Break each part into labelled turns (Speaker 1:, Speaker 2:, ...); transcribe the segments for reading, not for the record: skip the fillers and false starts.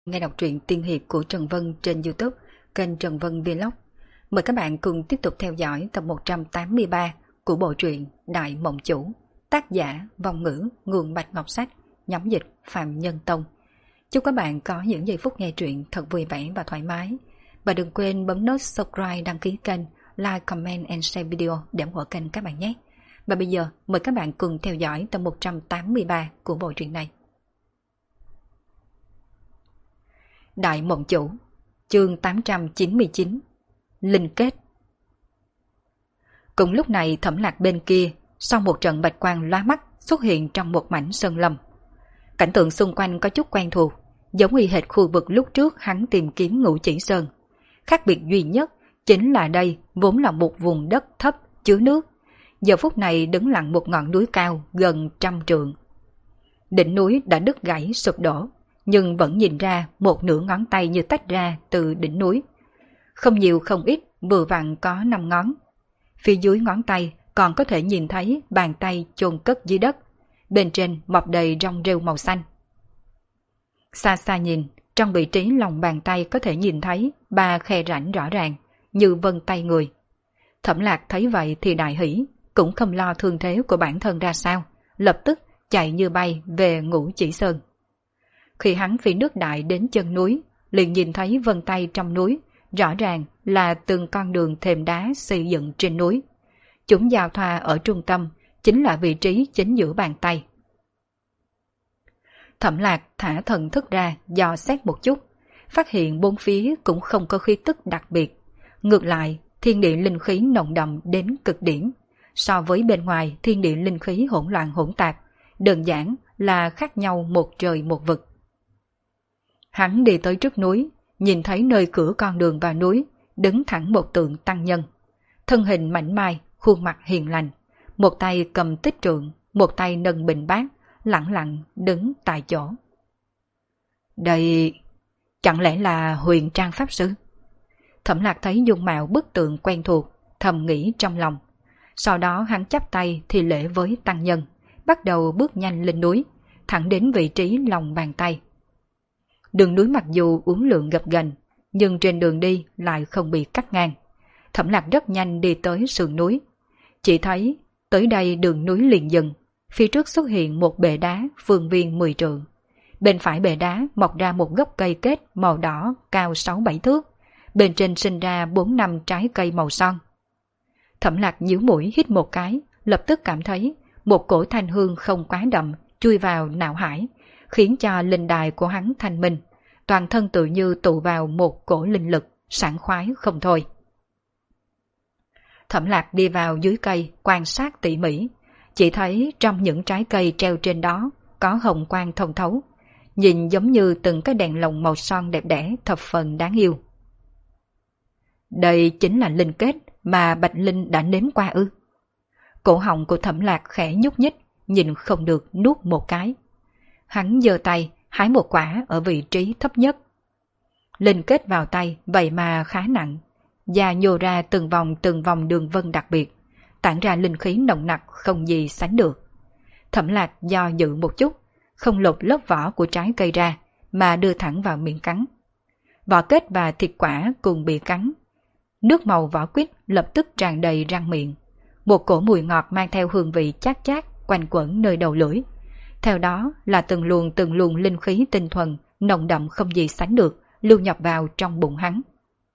Speaker 1: Nghe đọc truyện tiên hiệp của Trần Vân trên YouTube, kênh Trần Vân Vlog. Mời các bạn cùng tiếp tục theo dõi tập 183 của bộ truyện Đại Mộng Chủ, tác giả Vong Ngữ, nguồn Bạch Ngọc Sách, nhóm dịch Phạm Nhân Tông. Chúc các bạn có những giây phút nghe truyện thật vui vẻ và thoải mái. Và đừng quên bấm nút subscribe, đăng ký kênh, like, comment and share video để ủng hộ kênh các bạn nhé. Và bây giờ mời các bạn cùng theo dõi tập 183 của bộ truyện này. Đại Mộng Chủ, chương 899, Linh Kết. Cùng lúc này Thẩm Lạc bên kia, sau một trận bạch quang lóa mắt xuất hiện trong một mảnh sơn lâm. Cảnh tượng xung quanh có chút quen thuộc, giống y hệt khu vực lúc trước hắn tìm kiếm Ngũ Chỉ Sơn. Khác biệt duy nhất chính là đây vốn là một vùng đất thấp chứa nước, giờ phút này đứng lặng một ngọn núi cao gần 100 trượng. Đỉnh núi đã đứt gãy sụp đổ, nhưng vẫn nhìn ra một nửa ngón tay như tách ra từ đỉnh núi. Không nhiều không ít, vừa vặn có 5 ngón. Phía dưới ngón tay còn có thể nhìn thấy bàn tay chôn cất dưới đất, bên trên mọc đầy rong rêu màu xanh. Xa xa nhìn, trong vị trí lòng bàn tay có thể nhìn thấy 3 khe rãnh rõ ràng, như vân tay người. Thẩm Lạc thấy vậy thì đại hỉ, cũng không lo thương thế của bản thân ra sao, lập tức chạy như bay về Ngũ Chỉ Sơn. Khi hắn phi nước đại đến chân núi, liền nhìn thấy vân tay trong núi, rõ ràng là từng con đường thềm đá xây dựng trên núi. Chúng giao thoa ở trung tâm, chính là vị trí chính giữa bàn tay. Thẩm Lạc thả thần thức ra dò xét một chút, phát hiện bốn phía cũng không có khí tức đặc biệt. Ngược lại, thiên địa linh khí nồng đậm đến cực điểm. So với bên ngoài thiên địa linh khí hỗn loạn hỗn tạp, đơn giản là khác nhau một trời một vực. Hắn đi tới trước núi, nhìn thấy nơi cửa con đường vào núi, đứng thẳng một tượng tăng nhân. Thân hình mảnh mai, khuôn mặt hiền lành, một tay cầm tích trượng, một tay nâng bình bát, lặng lặng đứng tại chỗ. Đây chẳng lẽ là Huyền Trang Pháp Sư? Thẩm Lạc thấy dung mạo bức tượng quen thuộc, thầm nghĩ trong lòng. Sau đó hắn chắp tay thi lễ với tăng nhân, bắt đầu bước nhanh lên núi, thẳng đến vị trí lòng bàn tay. Đường núi mặc dù uốn lượn gập ghềnh, nhưng trên đường đi lại không bị cắt ngang. Thẩm Lạc rất nhanh đi tới sườn núi. Chỉ thấy tới đây đường núi liền dừng, phía trước xuất hiện một bệ đá phương viên 10 trượng. Bên phải bệ đá mọc ra một gốc cây kết màu đỏ cao 6-7 thước, bên trên sinh ra 4-5 trái cây màu son. Thẩm Lạc nhíu mũi hít một cái, lập tức cảm thấy một cổ thanh hương không quá đậm chui vào não hải, khiến cho linh đài của hắn thanh minh, toàn thân tự như tụ vào một cổ linh lực, sảng khoái không thôi. Thẩm Lạc đi vào dưới cây quan sát tỉ mỉ, chỉ thấy trong những trái cây treo trên đó có hồng quang thông thấu, nhìn giống như từng cái đèn lồng màu son đẹp đẽ thập phần đáng yêu. Đây chính là linh kết mà Bạch Linh đã nếm qua ư? Cổ họng của Thẩm Lạc khẽ nhúc nhích, nhìn không được nuốt một cái. Hắn giơ tay hái một quả ở vị trí thấp nhất. Linh kết vào tay vậy mà khá nặng, da nhô ra từng vòng đường vân đặc biệt, tản ra linh khí nồng nặc không gì sánh được. Thẩm Lạc do dự một chút, không lột lớp vỏ của trái cây ra mà đưa thẳng vào miệng cắn. Vỏ kết và thịt quả cùng bị cắn. Nước màu vỏ quýt lập tức tràn đầy răng miệng. Một cổ mùi ngọt mang theo hương vị chát chát quanh quẩn nơi đầu lưỡi. Theo đó là từng luồng linh khí tinh thuần, nồng đậm không gì sánh được, lưu nhập vào trong bụng hắn.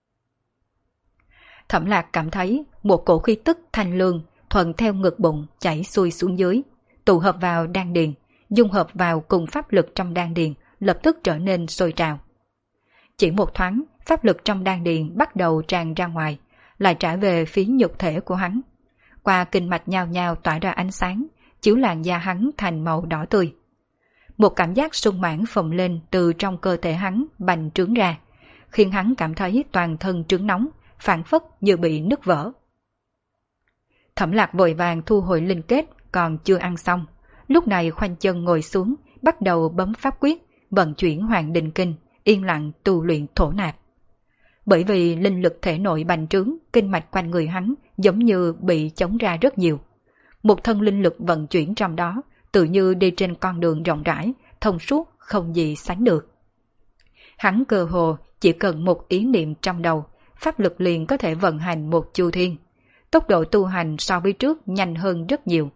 Speaker 1: Thẩm Lạc cảm thấy một cổ khí tức thanh lương thuận theo ngực bụng chảy xuôi xuống dưới, tụ hợp vào đan điền, dung hợp vào cùng pháp lực trong đan điền, lập tức trở nên sôi trào. Chỉ một thoáng, pháp lực trong đan điền bắt đầu tràn ra ngoài, lại trả về phía nhục thể của hắn. Qua kinh mạch nhao nhao tỏa ra ánh sáng, chiếu làn da hắn thành màu đỏ tươi. Một cảm giác sung mãn phồng lên từ trong cơ thể hắn bành trướng ra, khiến hắn cảm thấy toàn thân trướng nóng, phảng phất như bị nứt vỡ. Thẩm Lạc vội vàng thu hồi linh kết còn chưa ăn xong, lúc này khoanh chân ngồi xuống, bắt đầu bấm pháp quyết, vận chuyển Hoàng Đình Kinh, yên lặng tu luyện thổ nạp. Bởi vì linh lực thể nội bành trướng, kinh mạch quanh người hắn giống như bị chống ra rất nhiều. Một thân linh lực vận chuyển trong đó, tự như đi trên con đường rộng rãi, thông suốt không gì sánh được. Hắn cơ hồ chỉ cần một ý niệm trong đầu, pháp lực liền có thể vận hành một chu thiên. Tốc độ tu hành so với trước nhanh hơn rất nhiều.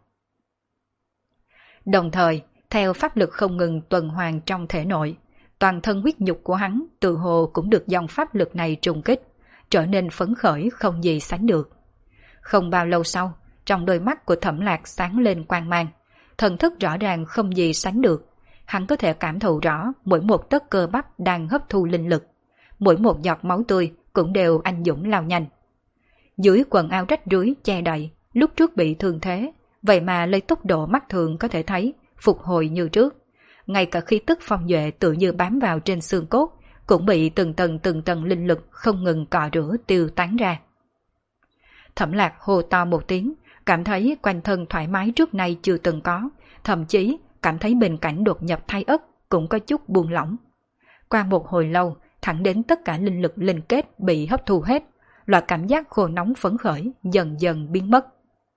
Speaker 1: Đồng thời, theo pháp lực không ngừng tuần hoàn trong thể nội, toàn thân huyết nhục của hắn tự hồ cũng được dòng pháp lực này trùng kích, trở nên phấn khởi không gì sánh được. Không bao lâu sau, trong đôi mắt của Thẩm Lạc sáng lên quang mang, thần thức rõ ràng không gì sánh được. Hắn có thể cảm thụ rõ mỗi một tấc cơ bắp đang hấp thu linh lực, mỗi một giọt máu tươi cũng đều anh dũng lao nhanh. Dưới quần áo rách rưới che đậy, lúc trước bị thương thế, vậy mà lấy tốc độ mắt thường có thể thấy, phục hồi như trước. Ngay cả khí tức phong duệ tự như bám vào trên xương cốt, cũng bị từng tầng linh lực không ngừng cọ rửa tiêu tán ra. Thẩm Lạc hô to một tiếng, cảm thấy quanh thân thoải mái trước nay chưa từng có, thậm chí cảm thấy bình cảnh đột nhập thai ất cũng có chút buông lỏng. Qua một hồi lâu, thẳng đến tất cả linh lực linh kết bị hấp thu hết, loại cảm giác khô nóng phấn khởi dần dần biến mất.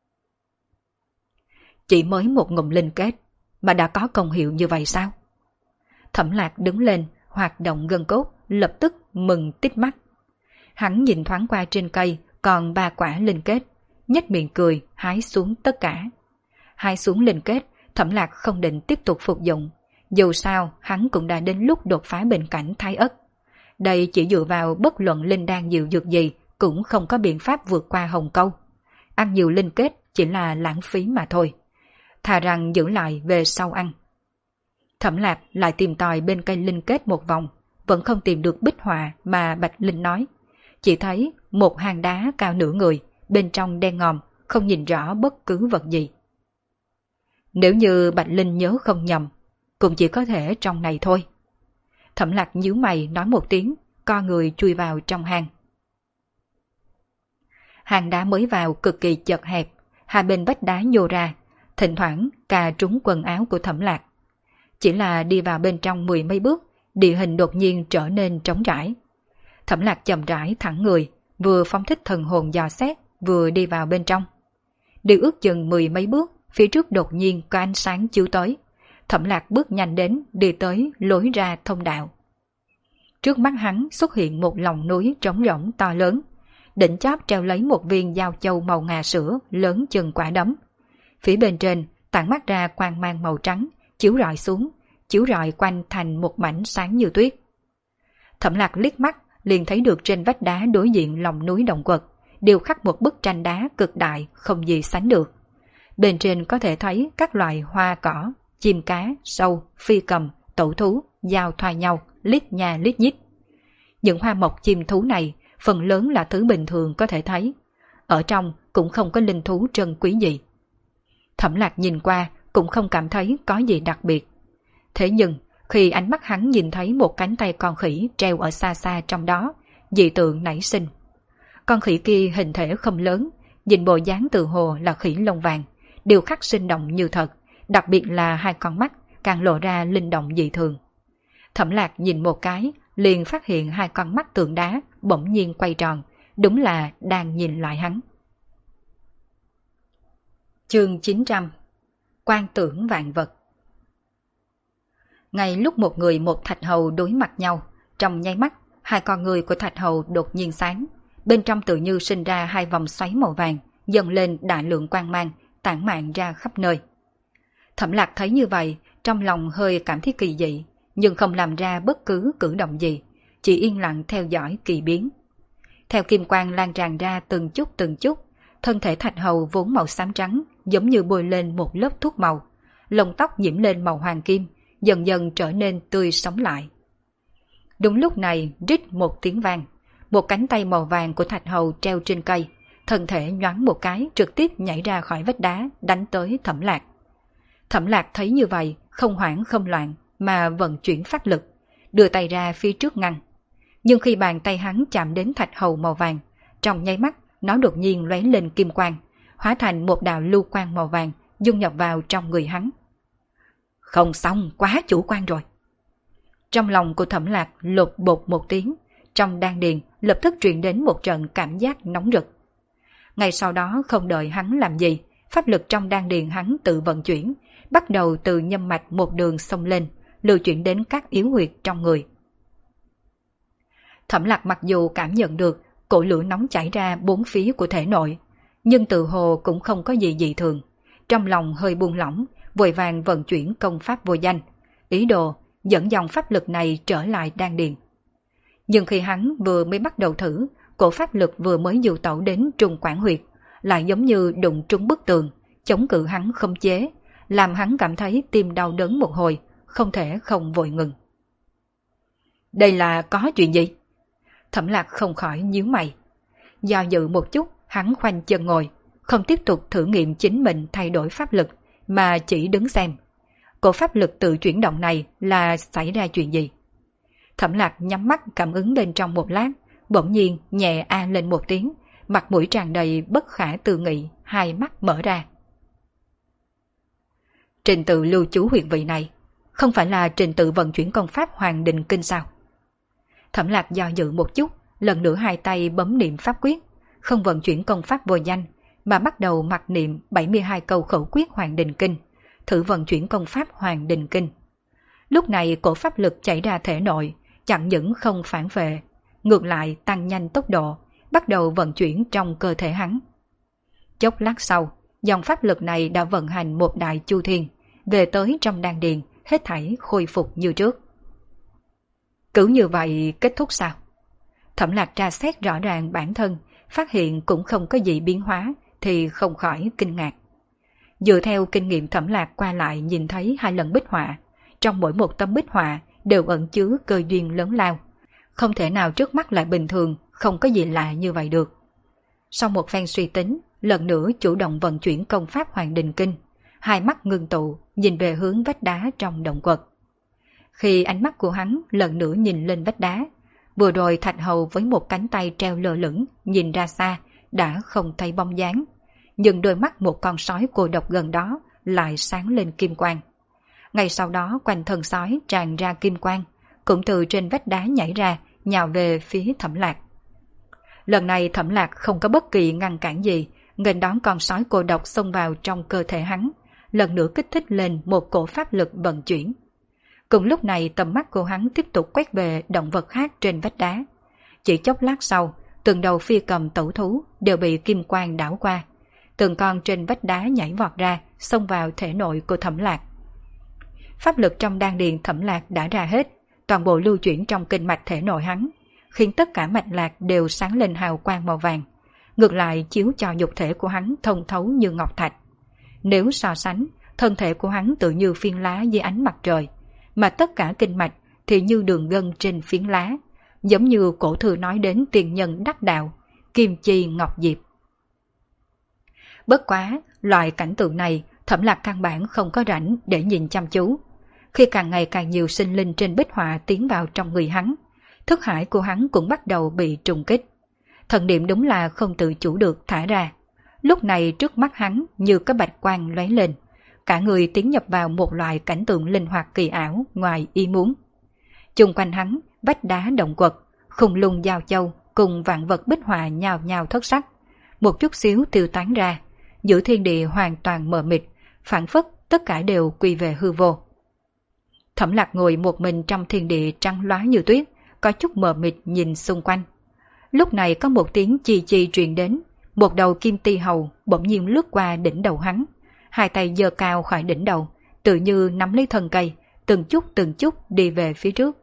Speaker 1: Chỉ mới một ngụm linh kết mà đã có công hiệu như vậy sao? Thẩm Lạc đứng lên, hoạt động gân cốt, lập tức mừng tít mắt. Hắn nhìn thoáng qua trên cây còn 3 quả linh kết, nhếch miệng cười hái xuống tất cả. Hái xuống linh kết, Thẩm Lạc không định tiếp tục phục dụng, dù sao hắn cũng đã đến lúc đột phá bình cảnh thai ất. Đây chỉ dựa vào bất luận linh đan diệu dược gì cũng không có biện pháp vượt qua hồng câu. Ăn nhiều linh kết chỉ là lãng phí mà thôi. Thà rằng giữ lại về sau ăn. Thẩm Lạc lại tìm tòi bên cây linh kết một vòng, vẫn không tìm được bích họa mà Bạch Linh nói. Chỉ thấy một hang đá cao nửa người, bên trong đen ngòm, không nhìn rõ bất cứ vật gì. Nếu như Bạch Linh nhớ không nhầm, cũng chỉ có thể trong này thôi. Thẩm Lạc nhíu mày nói một tiếng, co người chui vào trong hang. Hang đá mới vào cực kỳ chật hẹp, hai bên vách đá nhô ra, thỉnh thoảng cà trúng quần áo của Thẩm Lạc. Chỉ là đi vào bên trong 10 mấy bước, địa hình đột nhiên trở nên trống rãi. Thẩm Lạc chậm rãi thẳng người, vừa phóng thích thần hồn dò xét, vừa đi vào bên trong. Đi ước chừng 10 mấy bước, phía trước đột nhiên có ánh sáng chiếu tới. Thẩm Lạc bước nhanh đến, đi tới lối ra thông đạo. Trước mắt hắn xuất hiện một lòng núi trống rỗng to lớn, đỉnh chóp treo lấy một viên giao châu màu ngà sữa lớn chừng quả đấm. Phía bên trên tản mắt ra quang mang màu trắng, chiếu rọi xuống, chiếu rọi quanh thành một mảnh sáng như tuyết. Thẩm Lạc liếc mắt liền thấy được trên vách đá đối diện lòng núi động quật đều khắc một bức tranh đá cực đại không gì sánh được. Bên trên có thể thấy các loại hoa cỏ, chim cá, sâu, phi cầm, tẩu thú, giao thoa nhau, lít nha lít nhít. Những hoa mộc chim thú này phần lớn là thứ bình thường có thể thấy. Ở trong cũng không có linh thú trân quý gì. Thẩm Lạc nhìn qua cũng không cảm thấy có gì đặc biệt. Thế nhưng khi ánh mắt hắn nhìn thấy một cánh tay con khỉ treo ở xa xa trong đó, dị tượng nảy sinh. Con khỉ kia hình thể không lớn, nhìn bộ dáng tự hồ là khỉ lông vàng, điều khắc sinh động như thật, đặc biệt là hai con mắt càng lộ ra linh động dị thường. Thẩm Lạc nhìn một cái, liền phát hiện hai con mắt tượng đá bỗng nhiên quay tròn, đúng là đang nhìn lại hắn. Chương 900. Quan tưởng vạn vật. Ngay lúc một người một thạch hầu đối mặt nhau, trong nháy mắt, hai con người của thạch hầu đột nhiên sáng, bên trong tự như sinh ra hai vòng xoáy màu vàng, dần lên đại lượng quang mang, tản mạn ra khắp nơi. Thẩm Lạc thấy như vậy, trong lòng hơi cảm thấy kỳ dị, nhưng không làm ra bất cứ cử động gì, chỉ yên lặng theo dõi kỳ biến. Theo kim quang lan tràn ra từng chút, thân thể thạch hầu vốn màu xám trắng, giống như bôi lên một lớp thuốc màu, lông tóc nhiễm lên màu hoàng kim, dần dần trở nên tươi sống lại. Đúng lúc này, rít một tiếng vang, một cánh tay màu vàng của thạch hầu treo trên cây, thân thể nhoáng một cái trực tiếp nhảy ra khỏi vách đá, đánh tới Thẩm Lạc. Thẩm Lạc thấy như vậy, không hoảng không loạn, mà vận chuyển phát lực, đưa tay ra phía trước ngăn. Nhưng khi bàn tay hắn chạm đến thạch hầu màu vàng, trong nháy mắt, nó đột nhiên lóe lên kim quang, hóa thành một đạo lưu quang màu vàng, dung nhập vào trong người hắn. Không xong, quá chủ quan rồi. Trong lòng của Thẩm Lạc lột bột một tiếng, trong đan điền lập tức truyền đến một trận cảm giác nóng rực. Ngay sau đó không đợi hắn làm gì, pháp lực trong đan điền hắn tự vận chuyển, bắt đầu từ nhâm mạch một đường xông lên, lưu chuyển đến các yếu huyệt trong người. Thẩm Lạc mặc dù cảm nhận được cổ lửa nóng chảy ra bốn phía của thể nội, nhưng tự hồ cũng không có gì dị thường. Trong lòng hơi buông lỏng, vội vàng vận chuyển công pháp vô danh, ý đồ dẫn dòng pháp lực này trở lại đan điền. Nhưng khi hắn vừa mới bắt đầu thử, cổ pháp lực vừa mới dụ tẩu đến trung quản huyệt, lại giống như đụng trúng bức tường, chống cự hắn không chế, làm hắn cảm thấy tim đau đớn một hồi, không thể không vội ngừng. Đây là có chuyện gì? Thẩm Lạc không khỏi nhíu mày. Do dự một chút, hắn khoanh chân ngồi, không tiếp tục thử nghiệm chính mình thay đổi pháp lực, mà chỉ đứng xem. Cổ pháp lực tự chuyển động này là xảy ra chuyện gì? Thẩm Lạc nhắm mắt cảm ứng bên trong một lát, bỗng nhiên nhẹ a lên một tiếng, mặt mũi tràn đầy bất khả tư nghị, hai mắt mở ra. Trình tự lưu trú huyệt vị này, không phải là trình tự vận chuyển công pháp Hoàng Đình Kinh sao? Thẩm Lạc do dự một chút, lần nữa hai tay bấm niệm pháp quyết, không vận chuyển công pháp vô danh, mà bắt đầu mặc niệm 72 câu khẩu quyết Hoàng Đình Kinh, thử vận chuyển công pháp Hoàng Đình Kinh. Lúc này cổ pháp lực chảy ra thể nội, chẳng những không phản vệ, ngược lại tăng nhanh tốc độ, bắt đầu vận chuyển trong cơ thể hắn. Chốc lát sau, dòng pháp lực này đã vận hành một đại chu thiên, về tới trong đan điền, hết thảy khôi phục như trước. Cứ như vậy kết thúc sao? Thẩm Lạc tra xét rõ ràng bản thân, phát hiện cũng không có gì biến hóa, thì không khỏi kinh ngạc. Dựa theo kinh nghiệm Thẩm Lạc qua lại nhìn thấy 2 lần bích họa, trong mỗi một tấm bích họa đều ẩn chứa cơ duyên lớn lao. Không thể nào trước mắt lại bình thường, không có gì lạ như vậy được. Sau một phen suy tính, lần nữa chủ động vận chuyển công pháp Hoàng Đình Kinh, hai mắt ngưng tụ, nhìn về hướng vách đá trong động quật. Khi ánh mắt của hắn lần nữa nhìn lên vách đá, vừa rồi Thạch Hầu với một cánh tay treo lơ lửng, nhìn ra xa, đã không thấy bóng dáng. Nhưng đôi mắt một con sói cô độc gần đó lại sáng lên kim quang. Ngay sau đó quanh thân sói tràn ra kim quang, cũng từ trên vách đá nhảy ra, nhào về phía Thẩm Lạc. Lần này Thẩm Lạc không có bất kỳ ngăn cản gì, nghênh đón con sói cô độc xông vào trong cơ thể hắn, lần nữa kích thích lên một cổ pháp lực vận chuyển. Cùng lúc này tầm mắt của hắn tiếp tục quét về động vật khác trên vách đá. Chỉ chốc lát sau, từng đầu phi cầm tẩu thú đều bị kim quang đảo qua. Từng con trên vách đá nhảy vọt ra, xông vào thể nội của Thẩm Lạc. Pháp lực trong đan điền Thẩm Lạc đã ra hết, toàn bộ lưu chuyển trong kinh mạch thể nội hắn, khiến tất cả mạch lạc đều sáng lên hào quang màu vàng. Ngược lại chiếu cho nhục thể của hắn thông thấu như ngọc thạch. Nếu so sánh, thân thể của hắn tự như phiến lá dưới ánh mặt trời, mà tất cả kinh mạch thì như đường gân trên phiến lá, giống như cổ thư nói đến tiền nhân đắc đạo, kim chi ngọc diệp. Bất quá, loại cảnh tượng này Thẩm Lạc căn bản không có rảnh để nhìn chăm chú. Khi càng ngày càng nhiều sinh linh trên bích họa tiến vào trong người hắn, thức hải của hắn cũng bắt đầu bị trùng kích. Thần niệm đúng là không tự chủ được thả ra. Lúc này trước mắt hắn như có bạch quang lóe lên, cả người tiến nhập vào một loại cảnh tượng linh hoạt kỳ ảo ngoài ý muốn. Chung quanh hắn, vách đá động quật, khung lung giao châu cùng vạn vật bích họa nhào nhào thất sắc, một chút xíu tiêu tán ra, giữa thiên địa hoàn toàn mờ mịt, phảng phất tất cả đều quy về hư vô. Thẩm Lạc ngồi một mình trong thiên địa trắng loá như tuyết, có chút mờ mịt nhìn xung quanh. Lúc này có một tiếng chi chi truyền đến, một đầu kim ti hầu bỗng nhiên lướt qua đỉnh đầu hắn, hai tay giơ cao khỏi đỉnh đầu, tự như nắm lấy thân cây, từng chút đi về phía trước.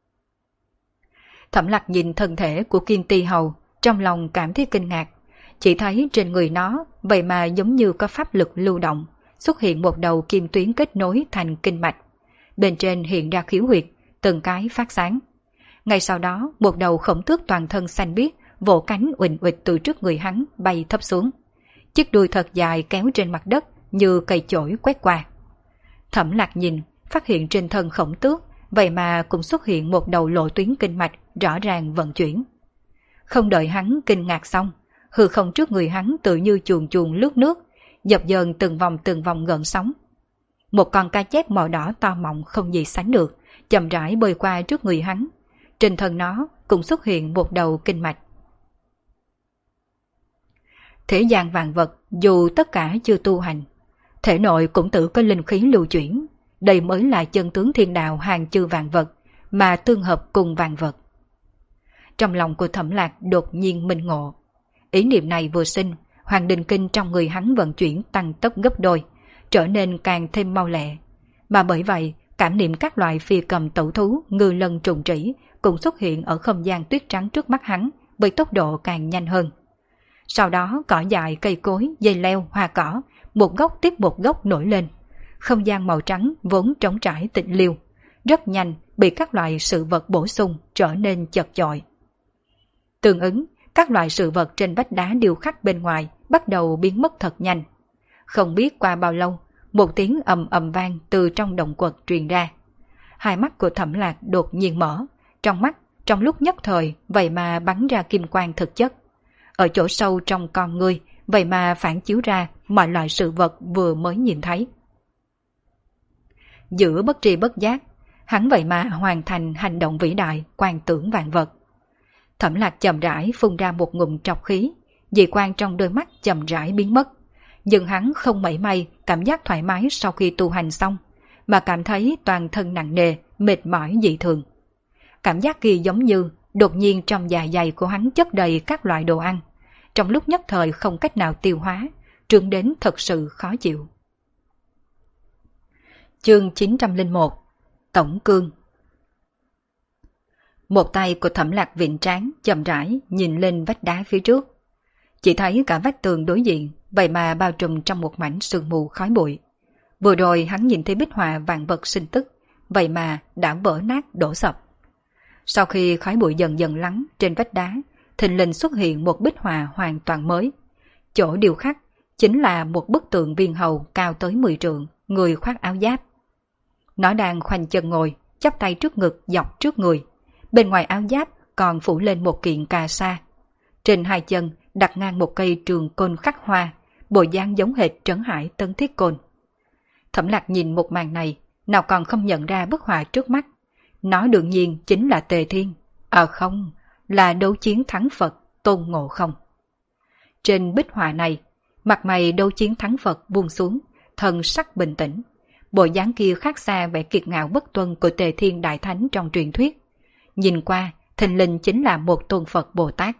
Speaker 1: Thẩm Lạc nhìn thân thể của kim ti hầu, trong lòng cảm thấy kinh ngạc, chỉ thấy trên người nó vậy mà giống như có pháp lực lưu động, xuất hiện một đầu kim tuyến kết nối thành kinh mạch. Bên trên hiện ra khiếu huyệt, từng cái phát sáng. Ngay sau đó, một đầu khổng tước toàn thân xanh biếc, vỗ cánh uỳnh uịch từ trước người hắn bay thấp xuống. Chiếc đuôi thật dài kéo trên mặt đất như cây chổi quét qua. Thẩm Lạc nhìn, phát hiện trên thân khổng tước, vậy mà cũng xuất hiện một đầu lộ tuyến kinh mạch rõ ràng vận chuyển. Không đợi hắn kinh ngạc xong, hư không trước người hắn tự như chuồn chuồn lướt nước, dập dờn từng vòng gợn sóng. Một con cá chép màu đỏ to mọng không gì sánh được, chậm rãi bơi qua trước người hắn. Trên thân nó cũng xuất hiện một đầu kinh mạch. Thế gian vạn vật, dù tất cả chưa tu hành, thể nội cũng tự có linh khí lưu chuyển, đây mới là chân tướng thiên đạo hàng chư vạn vật, mà tương hợp cùng vạn vật. trong lòng của Thẩm Lạc đột nhiên minh ngộ. Ý niệm này vừa sinh, Hoàng Đình Kinh trong người hắn vận chuyển tăng tốc gấp đôi, trở nên càng thêm mau lẹ. Mà bởi vậy, cảm niệm các loại phi cầm tẩu thú, ngư lân trùng trĩ cũng xuất hiện ở không gian tuyết trắng trước mắt hắn với tốc độ càng nhanh hơn. Sau đó cỏ dại, cây cối, dây leo, hoa cỏ, một gốc tiếp một gốc nổi lên. Không gian màu trắng vốn trống trải tĩnh liêu, rất nhanh bị các loại sự vật bổ sung trở nên chật chội. Tương ứng, các loại sự vật trên vách đá điêu khắc bên ngoài bắt đầu biến mất thật nhanh. Không biết qua bao lâu, một tiếng ầm ầm vang từ trong động quật truyền ra. Hai mắt của Thẩm Lạc đột nhiên mở, trong mắt trong lúc nhất thời vậy mà bắn ra kim quang thực chất. Ở chỗ sâu trong con ngươi vậy mà phản chiếu ra mọi loại sự vật vừa mới nhìn thấy. Giữa bất tri bất giác, hắn vậy mà hoàn thành hành động vĩ đại quan tưởng vạn vật. Thẩm Lạc chậm rãi phun ra một ngụm trọc khí, dị quang trong đôi mắt chậm rãi biến mất. Nhưng hắn không mảy may cảm giác thoải mái sau khi tu hành xong, mà cảm thấy toàn thân nặng nề, mệt mỏi dị thường. Cảm giác kia giống như đột nhiên trong dạ dày của hắn chất đầy các loại đồ ăn, trong lúc nhất thời không cách nào tiêu hóa, trương đến thật sự khó chịu. Chương 901 Tổng Cương. Một tay của Thẩm Lạc vịn trán chậm rãi nhìn lên vách đá phía trước. Chỉ thấy cả vách tường đối diện vậy mà bao trùm trong một mảnh sương mù khói bụi. Vừa rồi hắn nhìn thấy bích họa vạn vật sinh tức, vậy mà đã vỡ nát đổ sập. Sau khi khói bụi dần dần lắng trên vách đá, thình lình xuất hiện một bích họa hoàn toàn mới. Chỗ điêu khắc chính là một bức tượng viên hầu cao tới 10 trượng, người khoác áo giáp. Nó đang khoanh chân ngồi, chắp tay trước ngực dọc trước người. Bên ngoài áo giáp còn phủ lên một kiện cà sa. Trên hai chân đặt ngang một cây trường côn khắc hoa, bộ dáng giống hệt Trấn Hải Tân Thiết Côn. Thẩm Lạc nhìn một màn này, nào còn không nhận ra bức họa trước mắt. Nó đương nhiên chính là Tề Thiên. Không, là đấu chiến thắng Phật, Tôn Ngộ Không. Trên bích họa này, mặt mày đấu chiến thắng Phật buông xuống, thần sắc bình tĩnh. Bộ dáng kia khác xa vẻ kiệt ngạo bất tuân của Tề Thiên Đại Thánh trong truyền thuyết. Nhìn qua, thình lình chính là một tôn Phật Bồ Tát.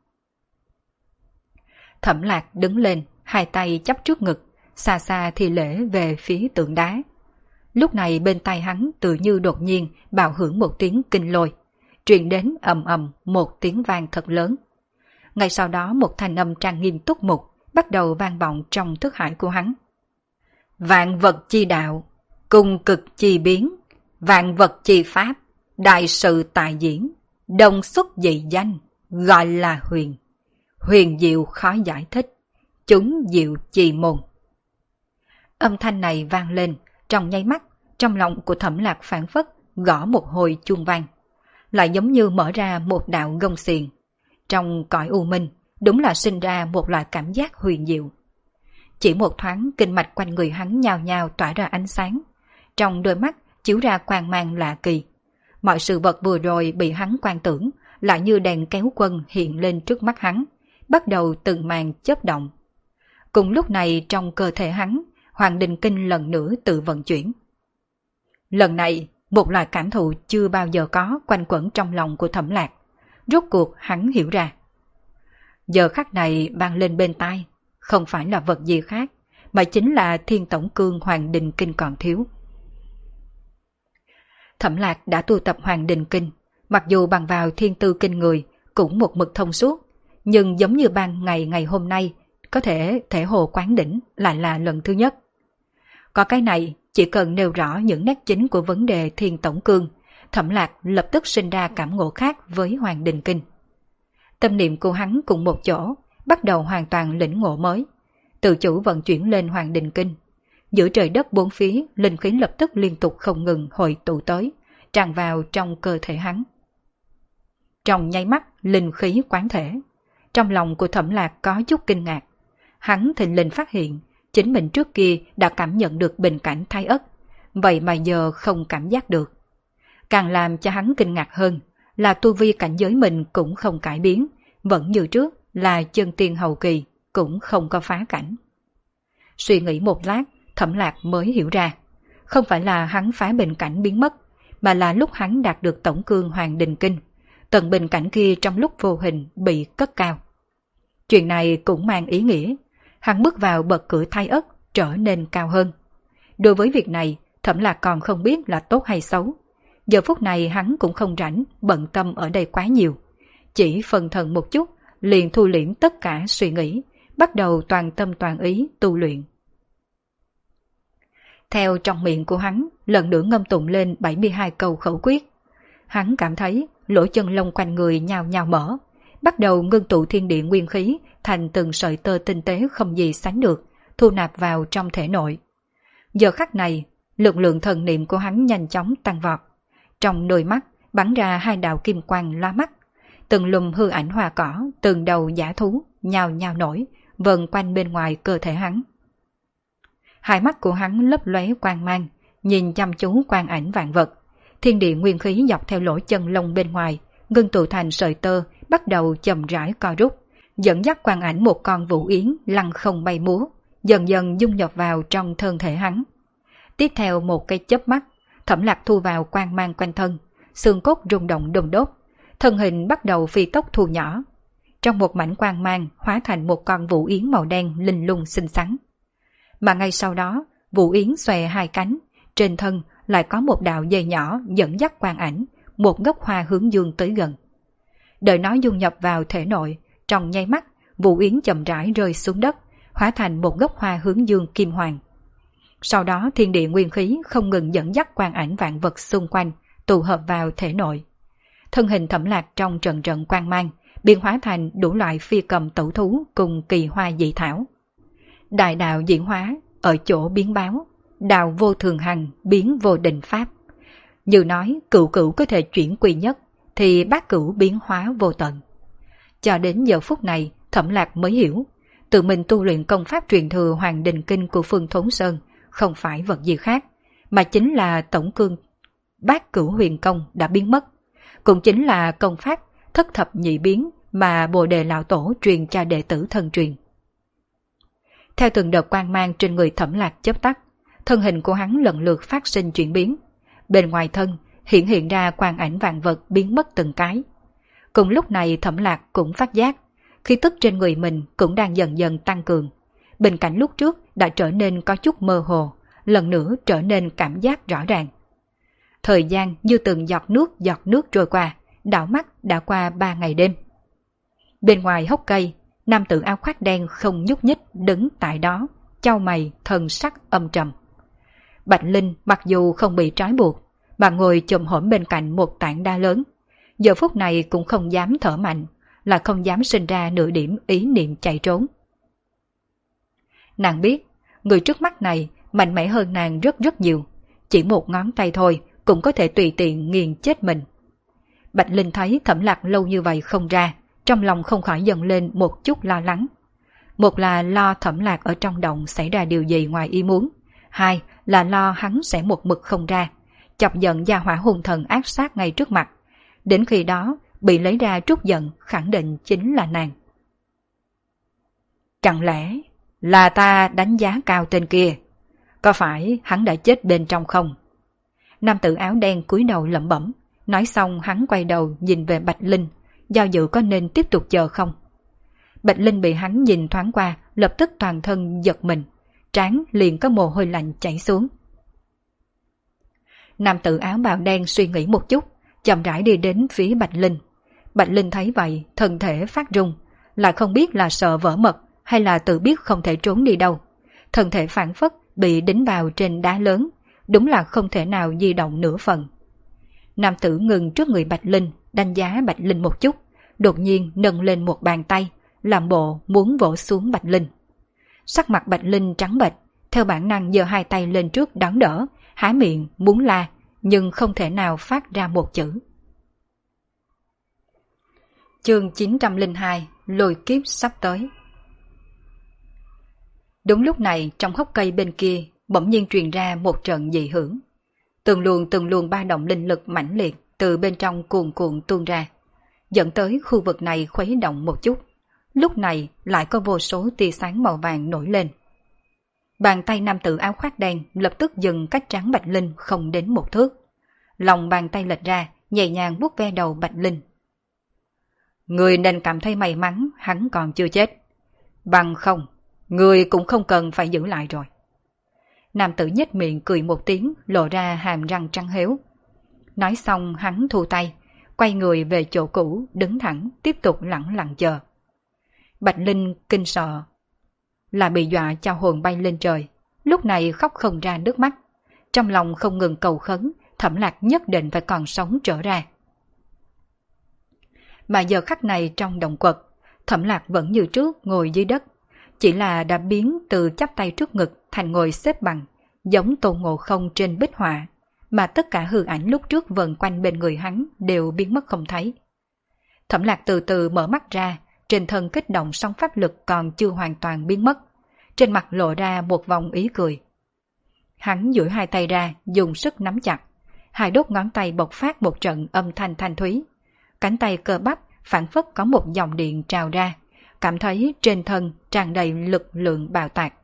Speaker 1: Thẩm Lạc đứng lên, hai tay chắp trước ngực, xa xa thì lễ về phía tượng đá. Lúc này bên tai hắn tự như đột nhiên bạo hưởng một tiếng kinh lôi, truyền đến ầm ầm một tiếng vang thật lớn. Ngay sau đó một thanh âm trang nghiêm túc mục bắt đầu vang vọng trong thức hải của hắn. Vạn vật chi đạo, cùng cực chi biến, vạn vật chi pháp, đại sự tại diễn, đồng xuất dị danh, gọi là huyền. Huyền diệu khó giải thích, chúng diệu chi môn. Âm thanh này vang lên, trong nháy mắt, trong lòng của Thẩm Lạc phảng phất gõ một hồi chuông vang, lại giống như mở ra một đạo gông xiềng. Trong cõi u minh, đúng là sinh ra một loại cảm giác huyền diệu. Chỉ một thoáng kinh mạch quanh người hắn nhào nhào tỏa ra ánh sáng, trong đôi mắt chiếu ra quang mang lạ kỳ. Mọi sự vật vừa rồi bị hắn quan tưởng lại như đèn kéo quân hiện lên trước mắt hắn, bắt đầu từng màn chớp động. Cùng lúc này trong cơ thể hắn, Hoàng Đình Kinh lần nữa tự vận chuyển. Lần này, một loại cảm thụ chưa bao giờ có quanh quẩn trong lòng của Thẩm Lạc. Rốt cuộc hắn hiểu ra. Giờ khắc này vang lên bên tai, không phải là vật gì khác, mà chính là Thiên Tổng Cương Hoàng Đình Kinh còn thiếu. Thẩm Lạc đã tu tập Hoàng Đình Kinh, mặc dù bằng vào thiên tư kinh người cũng một mực thông suốt, nhưng giống như ban ngày ngày hôm nay có thể thể hồ quán đỉnh lại là lần thứ nhất. Có cái này, chỉ cần nêu rõ những nét chính của vấn đề Thiên Tổng Cương, Thẩm Lạc lập tức sinh ra cảm ngộ khác với Hoàng Đình Kinh. Tâm niệm của hắn cùng một chỗ, bắt đầu hoàn toàn lĩnh ngộ mới, tự chủ vận chuyển lên Hoàng Đình Kinh. Giữa trời đất bốn phía, linh khí lập tức liên tục không ngừng hội tụ tới, tràn vào trong cơ thể hắn. Trong nháy mắt, linh khí quán thể. Trong lòng của Thẩm Lạc có chút kinh ngạc. Hắn thình lình phát hiện, chính mình trước kia đã cảm nhận được bình cảnh thái ất, vậy mà giờ không cảm giác được. Càng làm cho hắn kinh ngạc hơn là tu vi cảnh giới mình cũng không cải biến, vẫn như trước là chân tiên hậu kỳ, cũng không có phá cảnh. Suy nghĩ một lát, Thẩm Lạc mới hiểu ra, không phải là hắn phá bình cảnh biến mất, mà là lúc hắn đạt được Tổng Cương Hoàng Đình Kinh, tầng bình cảnh kia trong lúc vô hình bị cất cao. Chuyện này cũng mang ý nghĩa, hắn bước vào bậc cửa Thái Ất trở nên cao hơn. Đối với việc này, Thẩm Lạc còn không biết là tốt hay xấu. Giờ phút này hắn cũng không rảnh bận tâm ở đây quá nhiều. Chỉ phân thần một chút, liền thu liễm tất cả suy nghĩ, bắt đầu toàn tâm toàn ý tu luyện. Theo trong miệng của hắn, lần nữa ngâm tụng lên 72 câu khẩu quyết. Hắn cảm thấy lỗ chân lông quanh người nhào nhào mở, bắt đầu ngưng tụ thiên địa nguyên khí thành từng sợi tơ tinh tế không gì sánh được, thu nạp vào trong thể nội. Giờ khắc này, lực lượng thần niệm của hắn nhanh chóng tăng vọt. Trong đôi mắt bắn ra hai đạo kim quang lóa mắt, từng lùm hư ảnh hoa cỏ, từng đầu dã thú nhào nhào nổi, vần quanh bên ngoài cơ thể hắn. Hai mắt của hắn lấp lóe quang mang, nhìn chăm chú quang ảnh vạn vật. Thiên địa nguyên khí dọc theo lỗ chân lông bên ngoài, ngưng tụ thành sợi tơ, bắt đầu chậm rãi co rút, dẫn dắt quang ảnh một con vũ yến lăng không bay múa, dần dần dung nhập vào trong thân thể hắn. Tiếp theo một cái chớp mắt, Thẩm Lạc thu vào quang mang quanh thân, xương cốt rung động đùng đốt, thân hình bắt đầu phi tốc thu nhỏ. Trong một mảnh quang mang hóa thành một con vũ yến màu đen linh lung xinh xắn. Mà ngay sau đó, vũ yến xòe hai cánh, trên thân lại có một đạo dây nhỏ dẫn dắt quang ảnh, một gốc hoa hướng dương tới gần. Đợi nó dung nhập vào thể nội, trong nháy mắt, vũ yến chậm rãi rơi xuống đất, hóa thành một gốc hoa hướng dương kim hoàng. Sau đó thiên địa nguyên khí không ngừng dẫn dắt quang ảnh vạn vật xung quanh, tụ hợp vào thể nội. Thân hình Thẩm Lạc trong trận trận quang mang, biến hóa thành đủ loại phi cầm tẩu thú cùng kỳ hoa dị thảo. Đại đạo diễn hóa, ở chỗ biến báo, đạo vô thường hằng, biến vô định pháp. Như nói cửu cửu có thể chuyển quy nhất, thì bát cửu biến hóa vô tận. Cho đến giờ phút này, Thẩm Lạc mới hiểu, tự mình tu luyện công pháp truyền thừa Hoàng Đình Kinh của Phương Thốn Sơn không phải vật gì khác, mà chính là tổng cương bát cửu huyền công đã biến mất, cũng chính là công pháp thất thập nhị biến mà Bồ Đề Lão Tổ truyền cho đệ tử thân truyền. Theo từng đợt quang mang trên người Thẩm Lạc chớp tắt, thân hình của hắn lần lượt phát sinh chuyển biến. Bên ngoài thân hiện ra quang ảnh vạn vật biến mất từng cái. Cùng lúc này Thẩm Lạc cũng phát giác, khí tức trên người mình cũng đang dần dần tăng cường. Bình cảnh lúc trước đã trở nên có chút mơ hồ, lần nữa trở nên cảm giác rõ ràng. Thời gian như từng giọt nước trôi qua, đảo mắt đã qua 3 ngày đêm. Bên ngoài hốc cây, nam tử áo khoác đen không nhúc nhích đứng tại đó, chau mày thần sắc âm trầm. Bạch Linh mặc dù không bị trói buộc, mà ngồi chồm hổm bên cạnh một tảng đá lớn, giờ phút này cũng không dám thở mạnh, là không dám sinh ra nửa điểm ý niệm chạy trốn. Nàng biết, người trước mắt này mạnh mẽ hơn nàng rất nhiều, chỉ một ngón tay thôi cũng có thể tùy tiện nghiền chết mình. Bạch Linh thấy Thẩm Lạc lâu như vậy không ra, trong lòng không khỏi dâng lên một chút lo lắng. Một là lo Thẩm Lạc ở trong động xảy ra điều gì ngoài ý muốn, hai là lo hắn sẽ một mực không ra, chọc giận gia hỏa hung thần ác sát ngay trước mặt. Đến khi đó, bị lấy ra trút giận khẳng định chính là nàng. Chẳng lẽ là ta đánh giá cao tên kia? Có phải hắn đã chết bên trong không? Nam tử áo đen cúi đầu lẩm bẩm, nói xong hắn quay đầu nhìn về Bạch Linh, do dự có nên tiếp tục chờ không. Bạch Linh bị hắn nhìn thoáng qua, lập tức toàn thân giật mình, trán liền có mồ hôi lạnh chảy xuống. Nam tử áo bào đen suy nghĩ một chút, chậm rãi đi đến phía Bạch Linh. Bạch Linh thấy vậy, thân thể phát run, lại không biết là sợ vỡ mật hay là tự biết không thể trốn đi đâu. Thân thể phản phất bị đính vào trên đá lớn, đúng là không thể nào di động nửa phần. Nam tử ngừng trước người Bạch Linh, đánh giá Bạch Linh một chút, đột nhiên nâng lên một bàn tay, làm bộ muốn vỗ xuống Bạch Linh. Sắc mặt Bạch Linh trắng bệch, theo bản năng giơ hai tay lên trước đón đỡ, há miệng muốn la, nhưng không thể nào phát ra một chữ. Chương 902, lôi kiếp sắp tới. Đúng lúc này, trong hốc cây bên kia bỗng nhiên truyền ra một trận dị hưởng. Từng luồng ba động linh lực mãnh liệt từ bên trong cuồn cuộn tuôn ra, dẫn tới khu vực này khuấy động một chút. Lúc này lại có vô số tia sáng màu vàng nổi lên. Bàn tay nam tử áo khoác đen lập tức dừng cách trán Bạch Linh không đến một thước. Lòng bàn tay lệch ra, nhẹ nhàng vuốt ve đầu Bạch Linh. Người nên cảm thấy may mắn hắn còn chưa chết. Bằng không, người cũng không cần phải giữ lại rồi. Nam tử nhếch miệng cười một tiếng, lộ ra hàm răng trắng héo. Nói xong hắn thu tay, quay người về chỗ cũ, đứng thẳng, tiếp tục lẳng lặng chờ. Bạch Linh kinh sợ, là bị dọa cho hồn bay lên trời, lúc này khóc không ra nước mắt. Trong lòng không ngừng cầu khấn, Thẩm Lạc nhất định phải còn sống trở ra. Mà giờ khắc này trong động quật, Thẩm Lạc vẫn như trước ngồi dưới đất, chỉ là đã biến từ chắp tay trước ngực thành ngồi xếp bằng, giống Tôn Ngộ Không trên bích họa, mà tất cả hư ảnh lúc trước vần quanh bên người hắn đều biến mất không thấy. Thẩm Lạc từ từ mở mắt ra, trên thân kích động sóng pháp lực còn chưa hoàn toàn biến mất, trên mặt lộ ra một vòng ý cười. Hắn duỗi hai tay ra, dùng sức nắm chặt, hai đốt ngón tay bộc phát một trận âm thanh thanh thúy. Cánh tay cơ bắp phản phất có một dòng điện trào ra, cảm thấy trên thân tràn đầy lực lượng bạo tạc.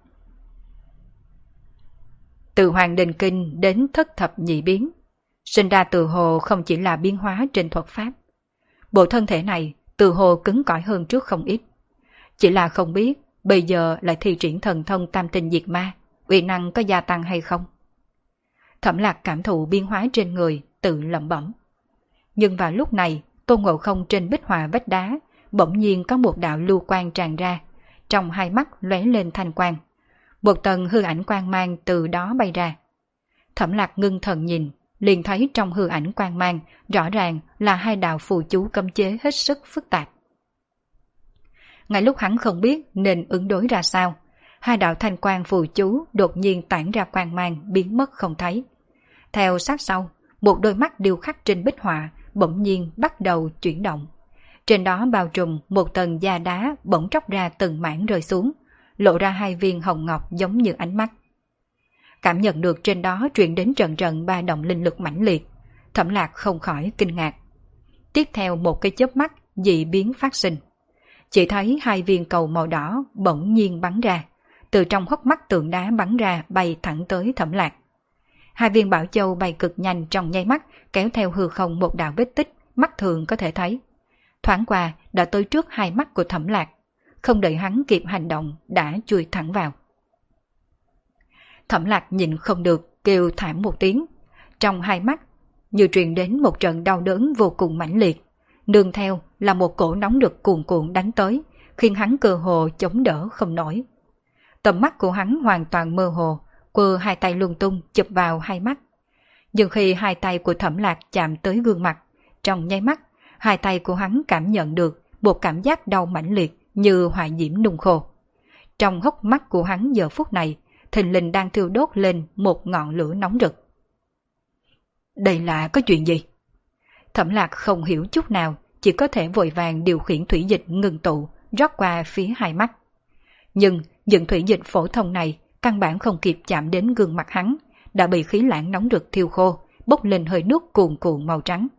Speaker 1: Từ Hoàng Đình Kinh đến thất thập nhị biến, sinh ra từ hồ không chỉ là biến hóa trên thuật pháp. Bộ thân thể này từ hồ cứng cỏi hơn trước không ít. Chỉ là không biết bây giờ lại thi triển thần thông tam tinh diệt ma, uy năng có gia tăng hay không. Thẩm Lạc cảm thụ biến hóa trên người, tự lẩm bẩm. Nhưng vào lúc này, Tôn Ngộ Không trên bích họa vách đá bỗng nhiên có một đạo lưu quang tràn ra, trong hai mắt lóe lên thanh quang. Một tầng hư ảnh quang mang từ đó bay ra. Thẩm Lạc ngưng thần nhìn, liền thấy trong hư ảnh quang mang rõ ràng là hai đạo phù chú cấm chế hết sức phức tạp. Ngay lúc hắn không biết nên ứng đối ra sao, hai đạo thanh quang phù chú đột nhiên tản ra quang mang biến mất không thấy. Theo sát sau, một đôi mắt điêu khắc trên bích họa bỗng nhiên bắt đầu chuyển động. Trên đó bao trùm một tầng da đá bỗng tróc ra từng mảng rơi xuống, lộ ra hai viên hồng ngọc giống như ánh mắt. Cảm nhận được trên đó truyền đến trận trận ba động linh lực mãnh liệt, Thẩm Lạc không khỏi kinh ngạc. Tiếp theo một cái chớp mắt dị biến phát sinh. Chỉ thấy hai viên cầu màu đỏ bỗng nhiên bắn ra, từ trong hốc mắt tượng đá bắn ra bay thẳng tới Thẩm Lạc. Hai viên bảo châu bay cực nhanh trong nháy mắt, kéo theo hư không một đạo vết tích mắt thường có thể thấy. Thoáng qua đã tới trước hai mắt của Thẩm Lạc, không đợi hắn kịp hành động đã chui thẳng vào. Thẩm Lạc nhịn không được kêu thảm một tiếng, trong hai mắt như truyền đến một trận đau đớn vô cùng mãnh liệt, nương theo là một cổ nóng rực cuồn cuộn đánh tới, khiến hắn cơ hồ chống đỡ không nổi. Tầm mắt của hắn hoàn toàn mơ hồ, quơ hai tay lung tung chụp vào hai mắt. Nhưng khi hai tay của Thẩm Lạc chạm tới gương mặt, trong nháy mắt, hai tay của hắn cảm nhận được một cảm giác đau mãnh liệt như hỏa diễm nung khô. Trong hốc mắt của hắn giờ phút này, thình lình đang thiêu đốt lên một ngọn lửa nóng rực. Đây là có chuyện gì? Thẩm Lạc không hiểu chút nào, chỉ có thể vội vàng điều khiển thủy dịch ngừng tụ, rót qua phía hai mắt. Nhưng những thủy dịch phổ thông này căn bản không kịp chạm đến gương mặt hắn, đã bị khí lãng nóng rực thiêu khô, bốc lên hơi nước cuồn cuộn màu trắng.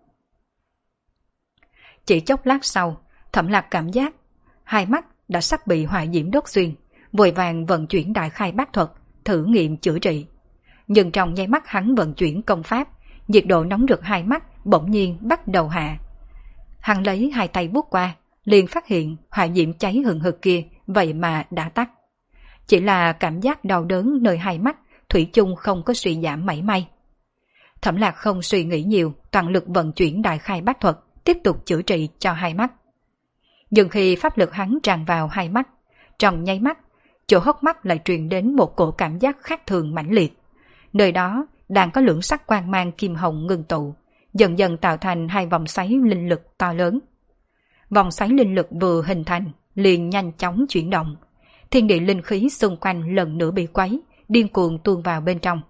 Speaker 1: Chỉ chốc lát sau, Thẩm Lạc cảm giác hai mắt đã sắp bị hỏa diễm đốt xuyên, vội vàng vận chuyển đại khai bát thuật, thử nghiệm chữa trị. Nhưng trong nháy mắt hắn vận chuyển công pháp, nhiệt độ nóng rực hai mắt bỗng nhiên bắt đầu hạ. Hắn lấy hai tay vuốt qua, liền phát hiện hỏa diễm cháy hừng hực kia vậy mà đã tắt. Chỉ là cảm giác đau đớn nơi hai mắt thủy chung không có suy giảm mảy may. Thẩm Lạc không suy nghĩ nhiều, toàn lực vận chuyển đại khai bát thuật, tiếp tục chữa trị cho hai mắt. Nhưng khi pháp lực hắn tràn vào hai mắt, trong nháy mắt, chỗ hốc mắt lại truyền đến một cổ cảm giác khác thường mãnh liệt. Nơi đó đang có lưỡng sắc quang mang kim hồng ngưng tụ, dần dần tạo thành hai vòng xoáy linh lực to lớn. Vòng xoáy linh lực vừa hình thành, liền nhanh chóng chuyển động. Thiên địa linh khí xung quanh lần nữa bị quấy, điên cuồng tuôn vào bên trong.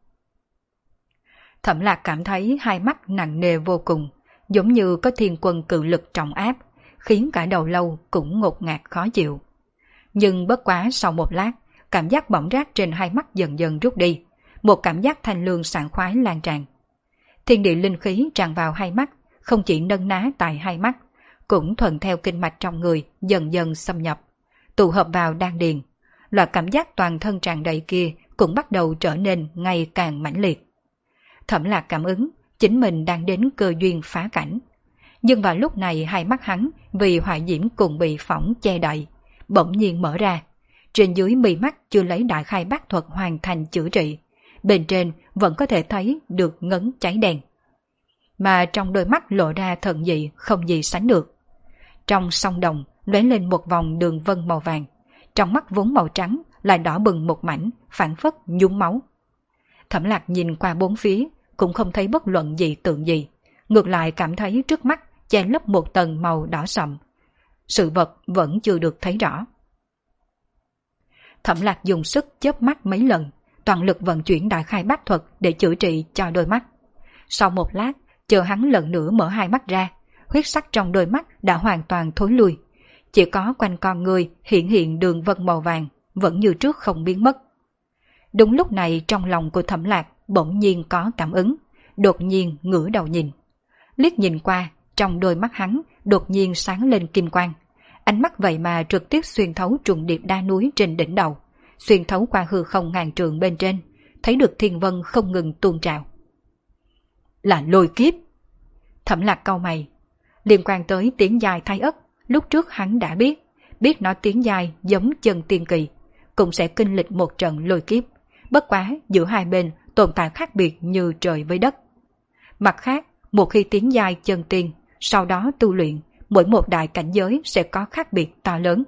Speaker 1: Thẩm Lạc cảm thấy hai mắt nặng nề vô cùng, giống như có thiên quân cự lực trọng áp, khiến cả đầu lâu cũng ngột ngạt khó chịu. Nhưng bất quá sau một lát, cảm giác bỏng rát trên hai mắt dần dần rút đi, một cảm giác thanh lương sảng khoái lan tràn. Thiên địa linh khí tràn vào hai mắt, không chỉ nâng ná tại hai mắt, cũng thuận theo kinh mạch trong người dần dần xâm nhập, tụ hợp vào đan điền. Loại cảm giác toàn thân tràn đầy kia cũng bắt đầu trở nên ngày càng mãnh liệt. Thẩm Lạc cảm ứng chính mình đang đến cơ duyên phá cảnh. Nhưng vào lúc này hai mắt hắn vì hỏa diễm cùng bị phỏng che đậy, bỗng nhiên mở ra. Trên dưới mi mắt chưa lấy đại khai bát thuật hoàn thành chữa trị, bên trên vẫn có thể thấy được ngấn cháy đen. Mà trong đôi mắt lộ ra thần dị không gì sánh được. Trong song đồng lóe lên một vòng đường vân màu vàng, trong mắt vốn màu trắng lại đỏ bừng một mảnh, phản phất nhúng máu. Thẩm Lạc nhìn qua bốn phía cũng không thấy bất luận gì tượng gì, ngược lại cảm thấy trước mắt che lấp một tầng màu đỏ sậm. Sự vật vẫn chưa được thấy rõ. Thẩm Lạc dùng sức chớp mắt mấy lần, toàn lực vận chuyển đại khai bát thuật để chữa trị cho đôi mắt. Sau một lát, chờ hắn lần nữa mở hai mắt ra, huyết sắc trong đôi mắt đã hoàn toàn thối lui. Chỉ có quanh con người hiện đường vân màu vàng, vẫn như trước không biến mất. Đúng lúc này trong lòng của Thẩm Lạc bỗng nhiên có cảm ứng, đột nhiên ngửa đầu nhìn. Liếc nhìn qua, trong đôi mắt hắn đột nhiên sáng lên kim quang. Ánh mắt vậy mà trực tiếp xuyên thấu trùng điệp đá núi trên đỉnh đầu, xuyên thấu qua hư không ngàn trượng bên trên, thấy được thiên vân không ngừng tuôn trào. Là lôi kiếp! Thẩm Lạc cau mày. Liên quan tới tiếng dài thay ất, lúc trước hắn đã biết nó tiếng dài giống chân tiên kỳ, cũng sẽ kinh lịch một trận lôi kiếp. Bất quá giữa hai bên tồn tại khác biệt như trời với đất. Mặt khác, một khi tiến giai chân tiên, sau đó tu luyện, mỗi một đại cảnh giới sẽ có khác biệt to lớn.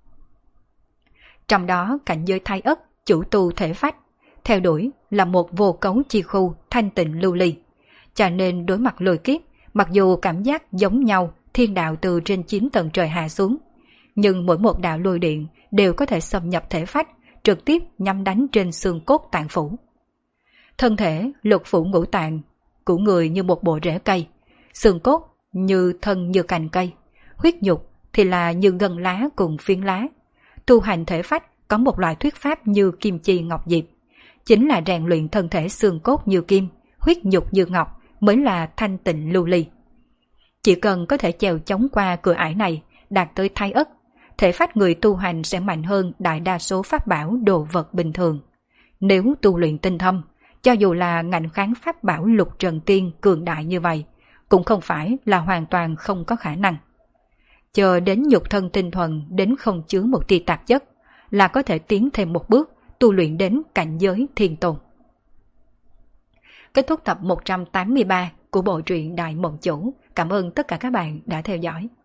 Speaker 1: Trong đó cảnh giới thái ất, chủ tu thể phách, theo đuổi là một vô cấu chi khu thanh tịnh lưu ly. Cho nên đối mặt lôi kiếp, mặc dù cảm giác giống nhau thiên đạo từ trên 9 tầng trời hạ xuống, nhưng mỗi một đạo lôi điện đều có thể xâm nhập thể phách, trực tiếp nhắm đánh trên xương cốt tạng phủ. Thân thể, lục phủ ngũ tạng của người như một bộ rễ cây, xương cốt như thân như cành cây, huyết nhục thì là như gân lá cùng phiến lá. Tu hành thể phách có một loại thuyết pháp như kim chi ngọc diệp, chính là rèn luyện thân thể xương cốt như kim, huyết nhục như ngọc mới là thanh tịnh lưu ly. Chỉ cần có thể chèo chống qua cửa ải này, đạt tới thái ất, thể phách người tu hành sẽ mạnh hơn đại đa số pháp bảo đồ vật bình thường. Nếu tu luyện tinh thâm, cho dù là ngạnh kháng pháp bảo lục trần tiên cường đại như vậy, cũng không phải là hoàn toàn không có khả năng. Chờ đến nhục thân tinh thuần đến không chứa một tia tạp chất, là có thể tiến thêm một bước, tu luyện đến cảnh giới thiên tôn. Kết thúc tập 183 của bộ truyện Đại Mộng Chủ. Cảm ơn tất cả các bạn đã theo dõi.